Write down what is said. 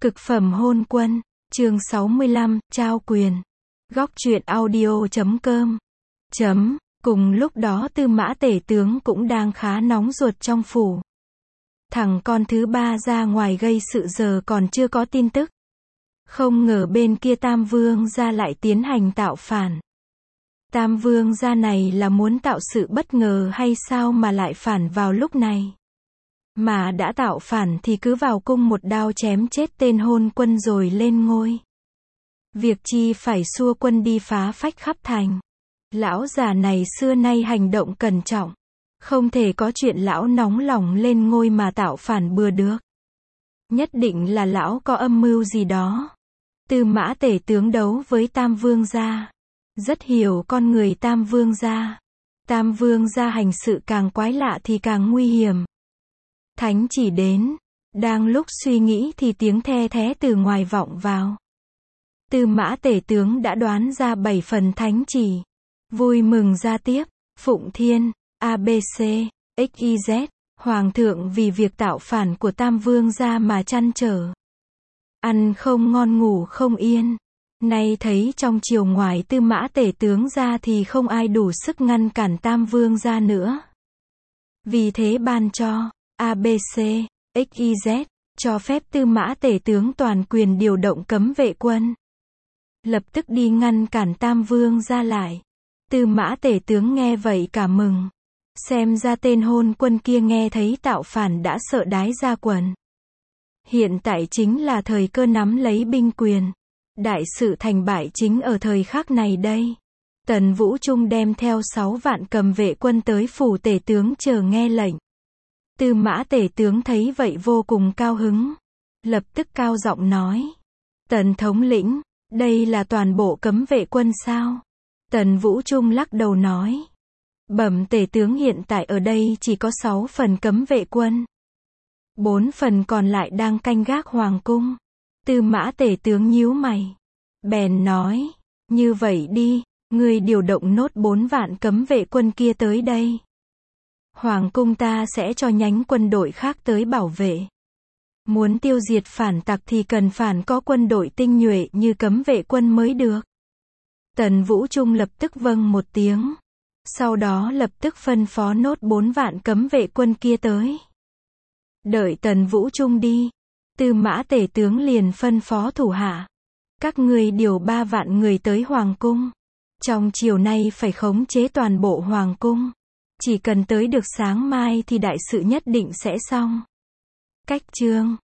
Cực phẩm hôn quân, chương 65, trao quyền. Góc truyện audio.com. Cùng lúc đó Tư Mã Tể tướng cũng đang khá nóng ruột trong phủ. Thằng con thứ ba ra ngoài gây sự giờ còn chưa có tin tức. Không ngờ bên kia Tam Vương gia lại tiến hành tạo phản. Tam Vương gia này là muốn tạo sự bất ngờ hay sao mà lại phản vào lúc này? Mà đã tạo phản thì cứ vào cung một đao chém chết tên hôn quân rồi lên ngôi. Việc chi phải xua quân đi phá phách khắp thành. Lão già này xưa nay hành động cẩn trọng. Không thể có chuyện lão nóng lòng lên ngôi mà tạo phản bừa được. Nhất định là lão có âm mưu gì đó. Tư Mã Tể tướng đấu với Tam Vương gia. Rất hiểu con người Tam Vương gia. Tam Vương gia hành sự càng quái lạ thì càng nguy hiểm. Thánh chỉ đến. Đang lúc suy nghĩ thì tiếng the thé từ ngoài vọng vào. Tư Mã Tể tướng đã đoán ra 7 phần thánh chỉ. Vui mừng ra tiếp. Phụng Thiên, ABC, XYZ. Hoàng thượng vì việc tạo phản của Tam Vương gia mà trăn trở. Ăn không ngon ngủ không yên. Nay thấy trong triều ngoài Tư Mã Tể tướng ra thì không ai đủ sức ngăn cản Tam Vương gia nữa. Vì thế ban cho ABC, XYZ, cho phép Tư Mã Tể tướng toàn quyền điều động cấm vệ quân. Lập tức đi ngăn cản Tam Vương gia lại. Tư Mã Tể tướng nghe vậy cả mừng. Xem ra tên hôn quân kia nghe thấy tạo phản đã sợ đái ra quần. Hiện tại chính là thời cơ nắm lấy binh quyền. Đại sự thành bại chính ở thời khắc này đây. Tần Vũ Trung đem theo 6 vạn cầm vệ quân tới phủ tể tướng chờ nghe lệnh. Tư Mã Tể tướng thấy vậy vô cùng cao hứng. Lập tức cao giọng nói. Tần thống lĩnh, đây là toàn bộ cấm vệ quân sao? Tần Vũ Trung lắc đầu nói. Bẩm tể tướng, hiện tại ở đây chỉ có 6 phần cấm vệ quân. 4 phần còn lại đang canh gác hoàng cung. Tư Mã Tể tướng nhíu mày. Bèn nói. Như vậy đi, ngươi điều động nốt 4 vạn cấm vệ quân kia tới đây. Hoàng cung ta sẽ cho nhánh quân đội khác tới bảo vệ. Muốn tiêu diệt phản tặc thì cần phản có quân đội tinh nhuệ như cấm vệ quân mới được. Tần Vũ Trung lập tức vâng một tiếng. Sau đó lập tức phân phó nốt 4 vạn cấm vệ quân kia tới. Đợi Tần Vũ Trung đi. Tư Mã Tể tướng liền phân phó thủ hạ. Các ngươi điều 3 vạn người tới hoàng cung. Trong chiều nay phải khống chế toàn bộ hoàng cung. Chỉ cần tới được sáng mai thì đại sự nhất định sẽ xong. Cách chương